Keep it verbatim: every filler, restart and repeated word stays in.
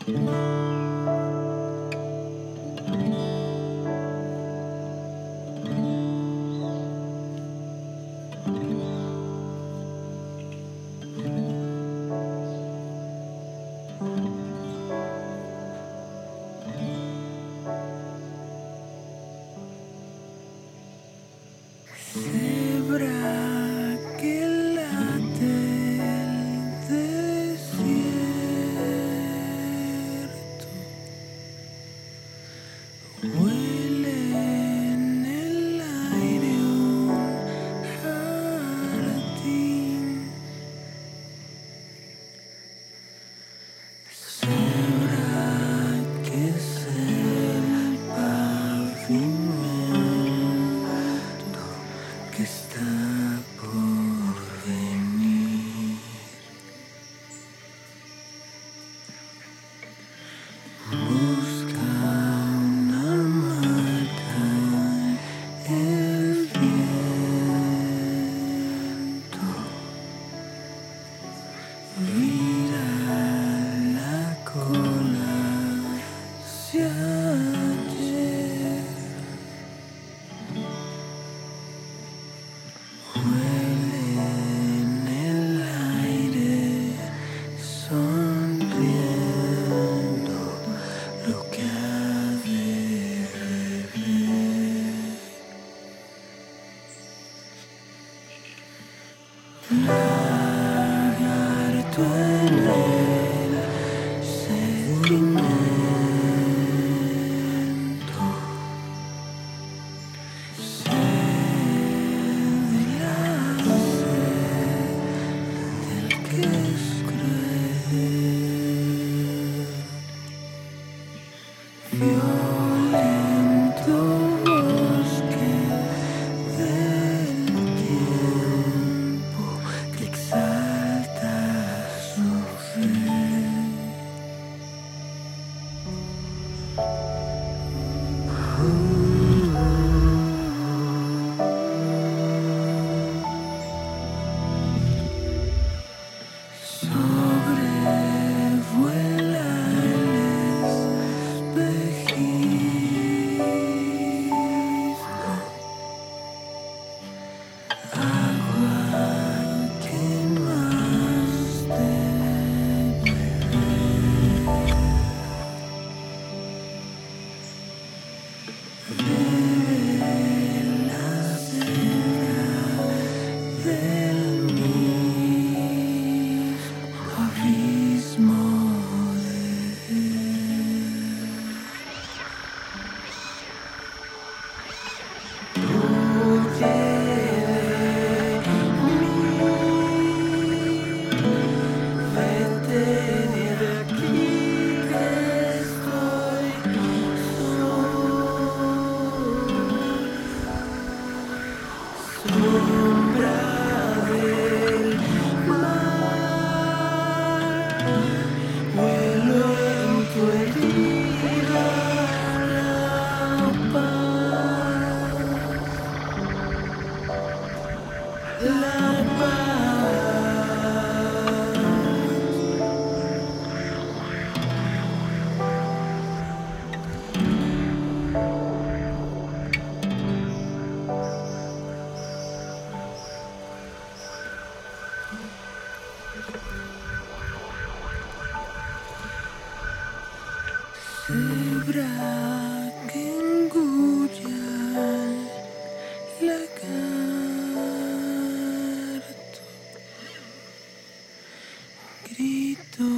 Cebra que late el desierto, huele en el aire un jardín. Cebra que es el pavimento que está por venir. Busca una marca en el viento. Vira la cola hacia ayer. Huele en el aire, sonriendo lo que ha de beber. Lagarto en el sedimento. Sed y la sed del que es cruel. Violento bosque del tiempo que exalta su fe. Sobrevuela el espejismo, agua que no has de beber. Bebe la sed del mismo abismo de huye de mí, vete de aquí que estoy solo. Sombra del mar, vuelo en tu herida la paz, la paz. Cebra que engulla el lagarto, grito